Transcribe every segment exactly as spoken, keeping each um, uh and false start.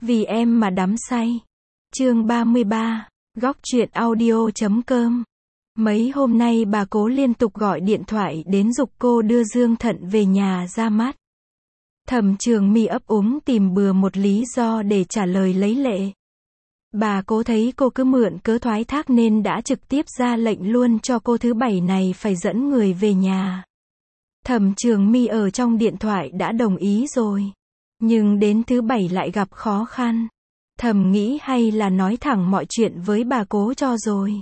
Vì em mà đắm say. Chương ba mươi ba, góc truyện audio chấm com. Mấy hôm nay bà Cố liên tục gọi điện thoại đến giục cô đưa Dương Thận về nhà ra mắt. Thẩm Trường My ấp úng tìm bừa một lý do để trả lời lấy lệ. Bà Cố thấy cô cứ mượn cớ thoái thác nên đã trực tiếp ra lệnh luôn cho cô thứ bảy này phải dẫn người về nhà. Thẩm Trường My ở trong điện thoại đã đồng ý rồi. Nhưng đến thứ bảy lại gặp khó khăn. Thầm nghĩ hay là nói thẳng mọi chuyện với bà Cố cho rồi.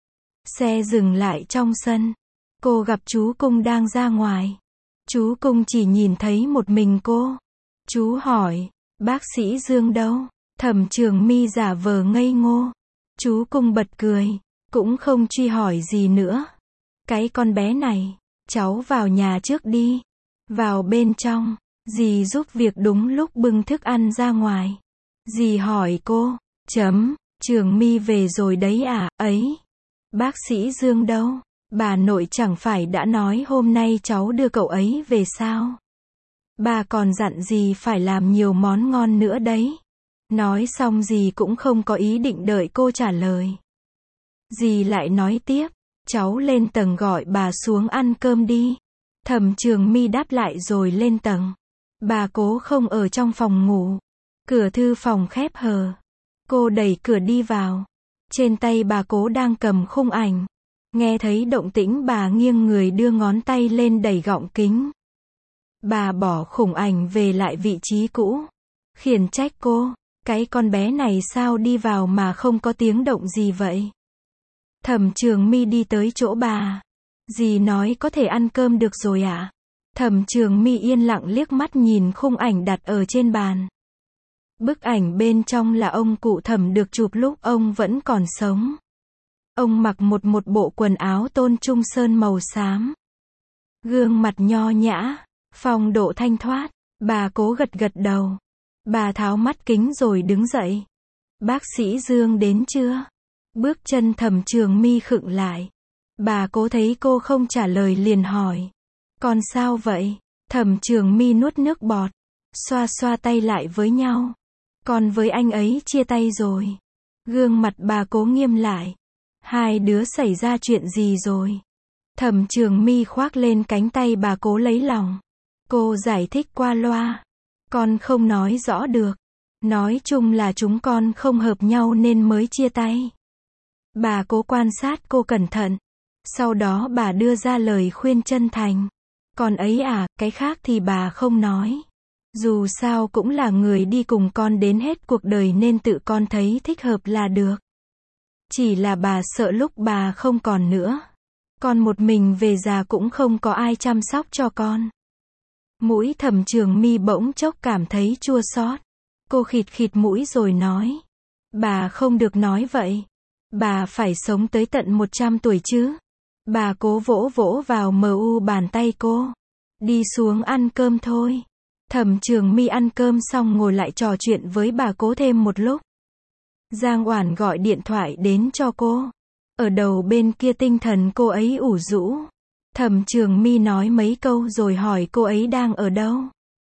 Xe dừng lại trong sân. Cô gặp chú Cung đang ra ngoài. Chú Cung chỉ nhìn thấy một mình cô. Chú hỏi, bác sĩ Dương đâu? Thẩm Trường My giả vờ ngây ngô. Chú Cung bật cười, cũng không truy hỏi gì nữa. Cái con bé này, cháu vào nhà trước đi. Vào bên trong, dì giúp việc đúng lúc bưng thức ăn ra ngoài. Dì hỏi cô, chấm, Trường My về rồi đấy à, ấy. Bác sĩ Dương đâu? Bà nội chẳng phải đã nói hôm nay cháu đưa cậu ấy về sao? Bà còn dặn dì phải làm nhiều món ngon nữa đấy. Nói xong dì cũng không có ý định đợi cô trả lời. Dì lại nói tiếp, cháu lên tầng gọi bà xuống ăn cơm đi. Thẩm Trường My đáp lại rồi lên tầng. Bà Cố không ở trong phòng ngủ. Cửa thư phòng khép hờ. Cô đẩy cửa đi vào. Trên tay bà Cố đang cầm khung ảnh. Nghe thấy động tĩnh bà nghiêng người đưa ngón tay lên đẩy gọng kính. Bà bỏ khung ảnh về lại vị trí cũ. Khiển trách cô, cái con bé này sao đi vào mà không có tiếng động gì vậy? Thẩm Trường My đi tới chỗ bà. Dì nói có thể ăn cơm được rồi ạ. À? Thẩm Trường My yên lặng liếc mắt nhìn khung ảnh đặt ở trên bàn. Bức ảnh bên trong là ông cụ Thẩm được chụp lúc ông vẫn còn sống. Ông mặc một một bộ quần áo tôn trung sơn màu xám. Gương mặt nho nhã, phong độ thanh thoát. Bà Cố gật gật đầu. Bà tháo mắt kính rồi đứng dậy. Bác sĩ Dương đến chưa? Bước chân Thẩm Trường My khựng lại. Bà Cố thấy cô không trả lời liền hỏi. Con sao vậy? Thẩm Trường My nuốt nước bọt. Xoa xoa tay lại với nhau. Con với anh ấy chia tay rồi. Gương mặt bà Cố nghiêm lại. Hai đứa xảy ra chuyện gì rồi? Thẩm Trường My khoác lên cánh tay bà Cố lấy lòng. Cô giải thích qua loa. Con không nói rõ được. Nói chung là chúng con không hợp nhau nên mới chia tay. Bà Cố quan sát cô cẩn thận. Sau đó bà đưa ra lời khuyên chân thành. Con ấy à, cái khác thì bà không nói. Dù sao cũng là người đi cùng con đến hết cuộc đời nên tự con thấy thích hợp là được. Chỉ là bà sợ lúc bà không còn nữa. Con một mình về già cũng không có ai chăm sóc cho con. Mũi Thẩm Trường My bỗng chốc cảm thấy chua xót. Cô khịt khịt mũi rồi nói. Bà không được nói vậy. Bà phải sống tới tận một trăm tuổi chứ. Bà Cố vỗ vỗ vào mờ u bàn tay cô. Đi xuống ăn cơm thôi. Thẩm Trường My ăn cơm xong ngồi lại trò chuyện với bà Cố thêm một lúc. Giang Oản gọi điện thoại đến cho cô. Ở đầu bên kia tinh thần cô ấy ủ rũ. Thẩm Trường My nói mấy câu rồi hỏi cô ấy đang ở đâu.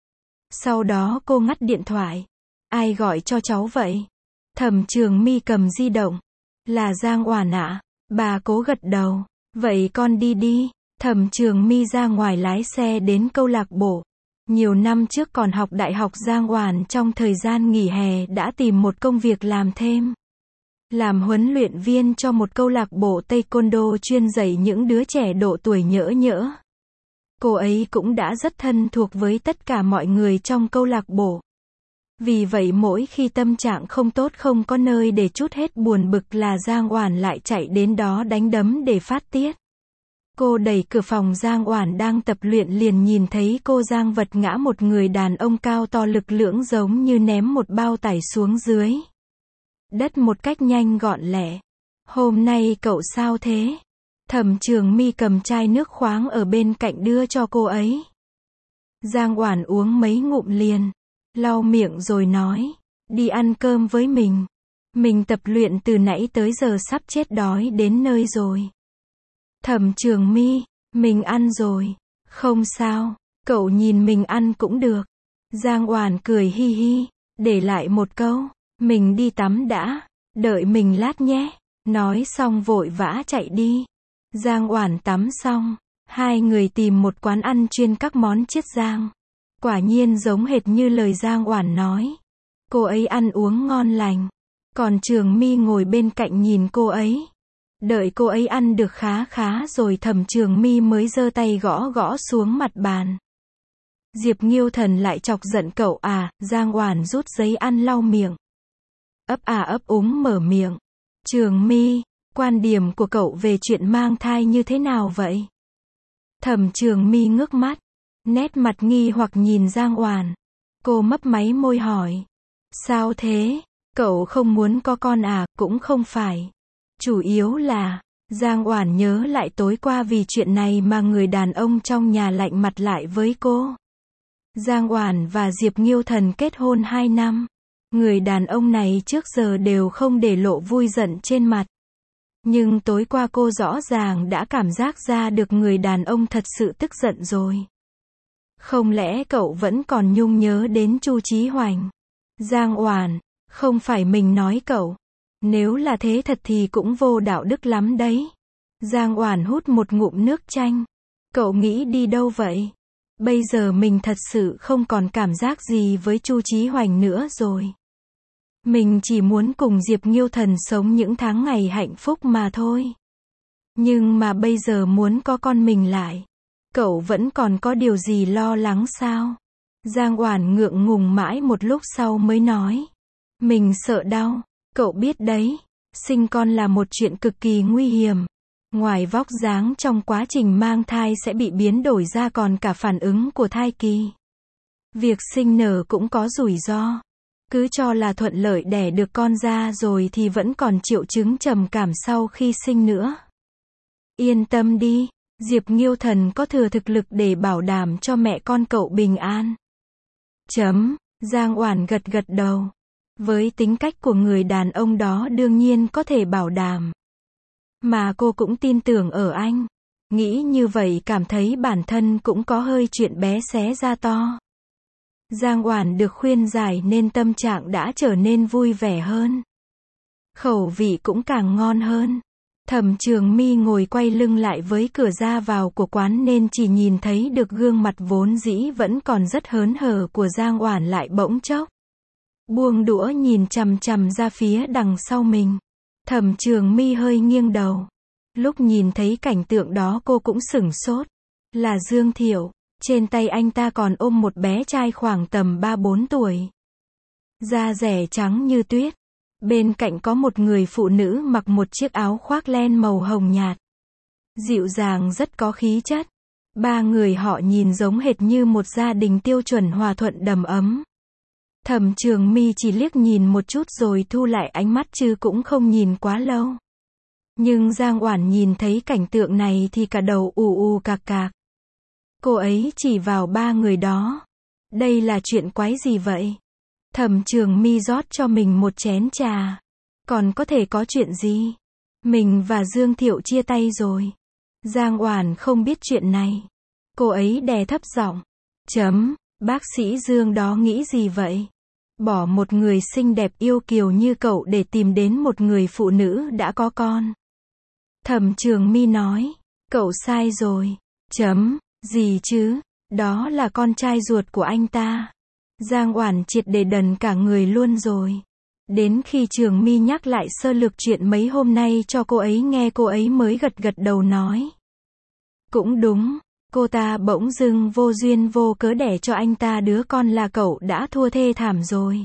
Sau đó cô ngắt điện thoại. Ai gọi cho cháu vậy? Thẩm Trường My cầm di động. Là Giang Oản ạ. Bà Cố gật đầu. Vậy con đi đi. Thẩm Trường My ra ngoài lái xe đến câu lạc bộ. Nhiều năm trước còn học đại học Giang Oản trong thời gian nghỉ hè đã tìm một công việc làm thêm. Làm huấn luyện viên cho một câu lạc bộ taekwondo chuyên dạy những đứa trẻ độ tuổi nhỡ nhỡ. Cô ấy cũng đã rất thân thuộc với tất cả mọi người trong câu lạc bộ. Vì vậy mỗi khi tâm trạng không tốt không có nơi để trút hết buồn bực là Giang Oản lại chạy đến đó đánh đấm để phát tiết. Cô đẩy cửa phòng Giang Oản đang tập luyện liền nhìn thấy cô Giang vật ngã một người đàn ông cao to lực lưỡng giống như ném một bao tải xuống dưới đất một cách nhanh gọn lẹ. Hôm nay cậu sao thế? Thẩm Trường My cầm chai nước khoáng ở bên cạnh đưa cho cô ấy. Giang Oản uống mấy ngụm liền, lau miệng rồi nói, đi ăn cơm với mình. Mình tập luyện từ nãy tới giờ sắp chết đói đến nơi rồi. Thẩm Trường My, mình ăn rồi. Không sao, cậu nhìn mình ăn cũng được. Giang Oản cười hi hi. để lại một câu, mình đi tắm đã, đợi mình lát nhé. Nói xong vội vã chạy đi. Giang Oản tắm xong, hai người tìm một quán ăn chuyên các món chiết giang. Quả nhiên giống hệt như lời Giang Oản nói. Cô ấy ăn uống ngon lành, còn Trường My ngồi bên cạnh nhìn cô ấy. Đợi cô ấy ăn được khá khá rồi Thẩm Trường My mới giơ tay gõ gõ xuống mặt bàn. Diệp Nghiêu Thần lại chọc giận cậu à, Giang Oản rút giấy ăn lau miệng. Ấp à ấp úng mở miệng. Trường My, quan điểm của cậu về chuyện mang thai như thế nào vậy? Thẩm Trường My ngước mắt, nét mặt nghi hoặc nhìn Giang Oản. Cô mấp máy môi hỏi. Sao thế? Cậu không muốn có con à? Cũng không phải. Chủ yếu là, Giang Oản nhớ lại tối qua vì chuyện này mà người đàn ông trong nhà lạnh mặt lại với cô. Giang Oản và Diệp Nghiêu Thần kết hôn hai năm. Người đàn ông này trước giờ đều không để lộ vui giận trên mặt. Nhưng tối qua cô rõ ràng đã cảm giác ra được người đàn ông thật sự tức giận rồi. Không lẽ cậu vẫn còn nhung nhớ đến Chu Chí Hoành? Giang Oản, không phải mình nói cậu. Nếu là thế thật thì cũng vô đạo đức lắm đấy. Giang Oản hút một ngụm nước chanh. Cậu nghĩ đi đâu vậy? Bây giờ mình thật sự không còn cảm giác gì với Chu Chí Hoành nữa rồi. Mình chỉ muốn cùng Diệp Nghiêu Thần sống những tháng ngày hạnh phúc mà thôi. Nhưng mà bây giờ muốn có con mình lại. Cậu vẫn còn có điều gì lo lắng sao? Giang Oản ngượng ngùng mãi một lúc sau mới nói. Mình sợ đau. Cậu biết đấy, sinh con là một chuyện cực kỳ nguy hiểm. Ngoài vóc dáng trong quá trình mang thai sẽ bị biến đổi ra còn cả phản ứng của thai kỳ. Việc sinh nở cũng có rủi ro. Cứ cho là thuận lợi đẻ được con ra rồi thì vẫn còn triệu chứng trầm cảm sau khi sinh nữa. Yên tâm đi, Diệp Nghiêu Thần có thừa thực lực để bảo đảm cho mẹ con cậu bình an. Chấm, Giang Oản gật gật đầu. Với tính cách của người đàn ông đó đương nhiên có thể bảo đảm. Mà cô cũng tin tưởng ở anh. Nghĩ như vậy cảm thấy bản thân cũng có hơi chuyện bé xé ra to. Giang Oản được khuyên giải nên tâm trạng đã trở nên vui vẻ hơn. Khẩu vị cũng càng ngon hơn. Thẩm Trường My ngồi quay lưng lại với cửa ra vào của quán nên chỉ nhìn thấy được gương mặt vốn dĩ vẫn còn rất hớn hở của Giang Oản lại bỗng chốc buông đũa nhìn chằm chằm ra phía đằng sau mình. Thẩm Trường My hơi nghiêng đầu. Lúc nhìn thấy cảnh tượng đó cô cũng sửng sốt. Là Dương Thiệu. Trên tay anh ta còn ôm một bé trai khoảng tầm ba bốn tuổi. Da rẻ trắng như tuyết. Bên cạnh có một người phụ nữ mặc một chiếc áo khoác len màu hồng nhạt. Dịu dàng rất có khí chất. Ba người họ nhìn giống hệt như một gia đình tiêu chuẩn hòa thuận đầm ấm. Thẩm Trường My chỉ liếc nhìn một chút rồi thu lại ánh mắt chứ cũng không nhìn quá lâu. Nhưng Giang Oản nhìn thấy cảnh tượng này thì cả đầu ù ù cạc cạc. Cô ấy chỉ vào ba người đó. Đây là chuyện quái gì vậy? Thẩm Trường My rót cho mình một chén trà. Còn có thể có chuyện gì? Mình và Dương Thiệu chia tay rồi. Giang Oản không biết chuyện này. Cô ấy đè thấp giọng. Chấm, bác sĩ Dương đó nghĩ gì vậy? Bỏ một người xinh đẹp yêu kiều như cậu để tìm đến một người phụ nữ đã có con. Thẩm Trường My nói. Cậu sai rồi. Chấm, gì chứ? Đó là con trai ruột của anh ta. Giang Oản triệt để đần cả người luôn rồi. Đến khi Trường My nhắc lại sơ lược chuyện mấy hôm nay cho cô ấy nghe cô ấy mới gật gật đầu nói. Cũng đúng, cô ta bỗng dưng vô duyên vô cớ đẻ cho anh ta đứa con là cậu đã thua thê thảm rồi.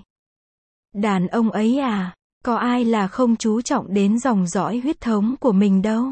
Đàn ông ấy à, có ai là không chú trọng đến dòng dõi huyết thống của mình đâu.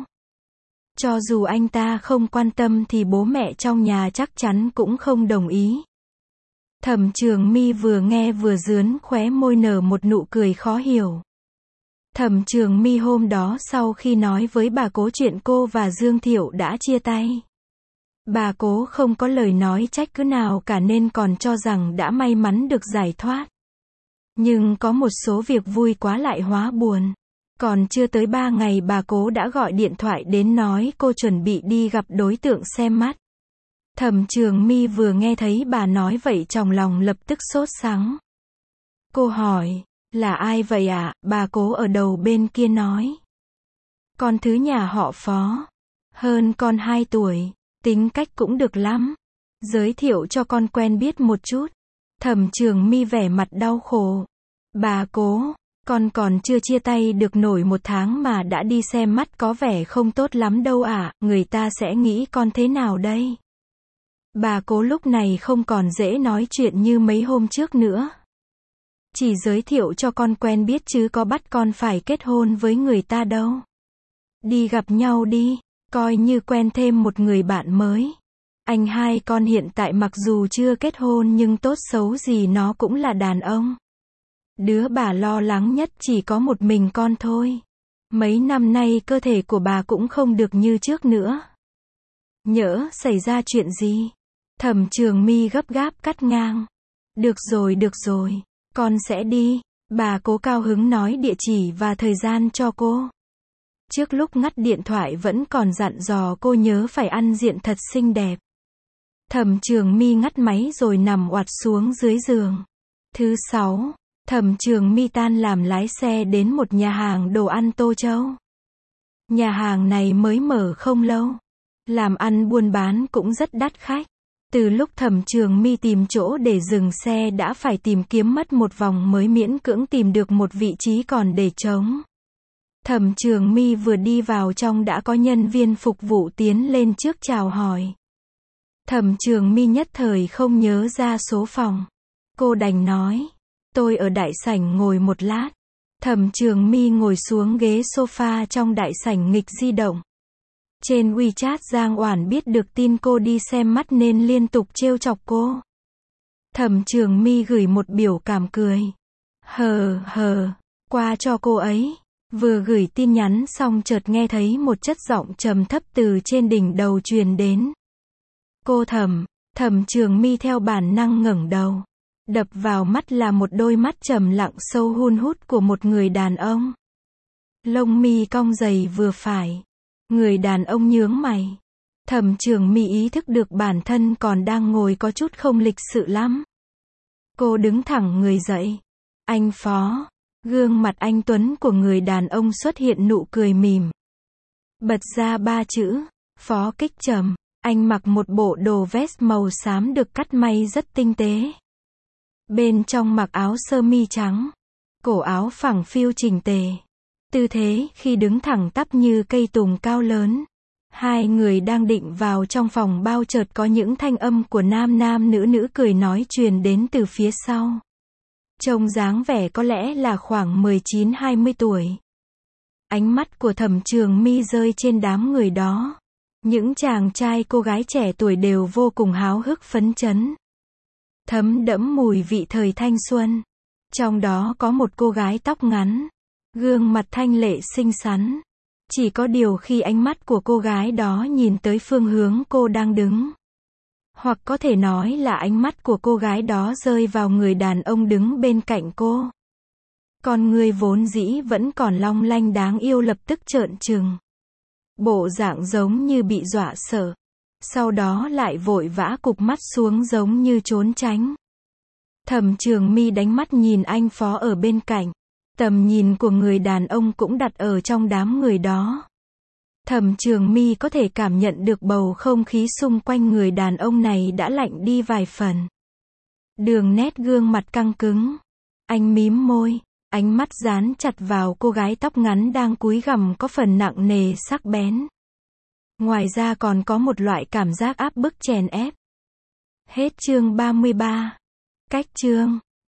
Cho dù anh ta không quan tâm thì bố mẹ trong nhà chắc chắn cũng không đồng ý. Thẩm Trường My vừa nghe vừa rướn khóe môi nở một nụ cười khó hiểu. Thẩm Trường My hôm đó sau khi nói với bà Cố chuyện cô và Dương Thiệu đã chia tay. Bà Cố không có lời nói trách cứ nào cả nên còn cho rằng đã may mắn được giải thoát. Nhưng có một số việc vui quá lại hóa buồn. Còn chưa tới ba ngày bà Cố đã gọi điện thoại đến nói cô chuẩn bị đi gặp đối tượng xem mắt. Thẩm Trường My vừa nghe thấy bà nói vậy trong lòng lập tức sốt sắng. Cô hỏi, là ai vậy ạ? Bà Cố ở đầu bên kia nói. Con thứ nhà họ Phó. Hơn con hai tuổi. Tính cách cũng được lắm. Giới thiệu cho con quen biết một chút. Thẩm Trường My vẻ mặt đau khổ. Bà Cố, con còn chưa chia tay được nổi một tháng mà đã đi xem mắt, có vẻ không tốt lắm đâu ạ, người ta sẽ nghĩ con thế nào đây? Bà Cố lúc này không còn dễ nói chuyện như mấy hôm trước nữa. Chỉ giới thiệu cho con quen biết chứ có bắt con phải kết hôn với người ta đâu. Đi gặp nhau đi, coi như quen thêm một người bạn mới. Anh hai con hiện tại mặc dù chưa kết hôn nhưng tốt xấu gì nó cũng là đàn ông. Đứa bà lo lắng nhất chỉ có một mình con thôi. Mấy năm nay cơ thể của bà cũng không được như trước nữa. Nhỡ xảy ra chuyện gì? Thẩm Trường My gấp gáp cắt ngang. Được rồi, được rồi, con sẽ đi. Bà Cố cao hứng nói địa chỉ và thời gian cho cô. Trước lúc ngắt điện thoại vẫn còn dặn dò cô nhớ phải ăn diện thật xinh đẹp. Thẩm Trường My ngắt máy rồi nằm oặt xuống dưới giường. Thứ sáu, Thẩm Trường My tan làm lái xe đến một nhà hàng đồ ăn Tô Châu. Nhà hàng này mới mở không lâu. Làm ăn buôn bán cũng rất đắt khách. Từ lúc Thẩm Trường My tìm chỗ để dừng xe đã phải tìm kiếm mất một vòng mới miễn cưỡng tìm được một vị trí còn để trống. Thẩm Trường My vừa đi vào trong đã có nhân viên phục vụ tiến lên trước chào hỏi. Thẩm Trường My nhất thời không nhớ ra số phòng. Cô đành nói, tôi ở đại sảnh ngồi một lát. Thẩm Trường My ngồi xuống ghế sofa trong đại sảnh nghịch di động. Trên WeChat Giang Oản biết được tin cô đi xem mắt nên liên tục trêu chọc cô. Thẩm Trường My gửi một biểu cảm cười. Hờ hờ, qua cho cô ấy. Vừa gửi tin nhắn xong chợt nghe thấy một chất giọng trầm thấp từ trên đỉnh đầu truyền đến. Cô Thẩm. Thẩm Trường My theo bản năng ngẩng đầu. Đập vào mắt là một đôi mắt trầm lặng sâu hun hút của một người đàn ông. Lông mi cong dày vừa phải. Người đàn ông nhướng mày. Thẩm Trường My ý thức được bản thân còn đang ngồi có chút không lịch sự lắm. Cô đứng thẳng người dậy. Anh Phó. Gương mặt anh tuấn của người đàn ông xuất hiện nụ cười mỉm. Bật ra ba chữ. Phó Kích Trầm. Anh mặc một bộ đồ vest màu xám được cắt may rất tinh tế. Bên trong mặc áo sơ mi trắng. Cổ áo phẳng phiu chỉnh tề. Tư thế khi đứng thẳng tắp như cây tùng cao lớn. Hai người đang định vào trong phòng bao chợt có những thanh âm của nam nam nữ nữ cười nói truyền đến từ phía sau. Trông dáng vẻ có lẽ là khoảng mười chín hai mươi tuổi. Ánh mắt của Thẩm Trường My rơi trên đám người đó. Những chàng trai cô gái trẻ tuổi đều vô cùng háo hức phấn chấn. Thấm đẫm mùi vị thời thanh xuân. Trong đó có một cô gái tóc ngắn. Gương mặt thanh lệ xinh xắn. Chỉ có điều khi ánh mắt của cô gái đó nhìn tới phương hướng cô đang đứng. Hoặc có thể nói là ánh mắt của cô gái đó rơi vào người đàn ông đứng bên cạnh cô. Con người vốn dĩ vẫn còn long lanh đáng yêu lập tức trợn trừng. Bộ dạng giống như bị dọa sợ. Sau đó lại vội vã cụp mắt xuống giống như trốn tránh. Thẩm Trường My đánh mắt nhìn anh Phó ở bên cạnh. Tầm nhìn của người đàn ông cũng đặt ở trong đám người đó. Thẩm Trường My có thể cảm nhận được bầu không khí xung quanh người đàn ông này đã lạnh đi vài phần. Đường nét gương mặt căng cứng. Anh mím môi, ánh mắt dán chặt vào cô gái tóc ngắn đang cúi gằm có phần nặng nề sắc bén. Ngoài ra còn có một loại cảm giác áp bức chèn ép. Hết chương ba mươi ba. Cách chương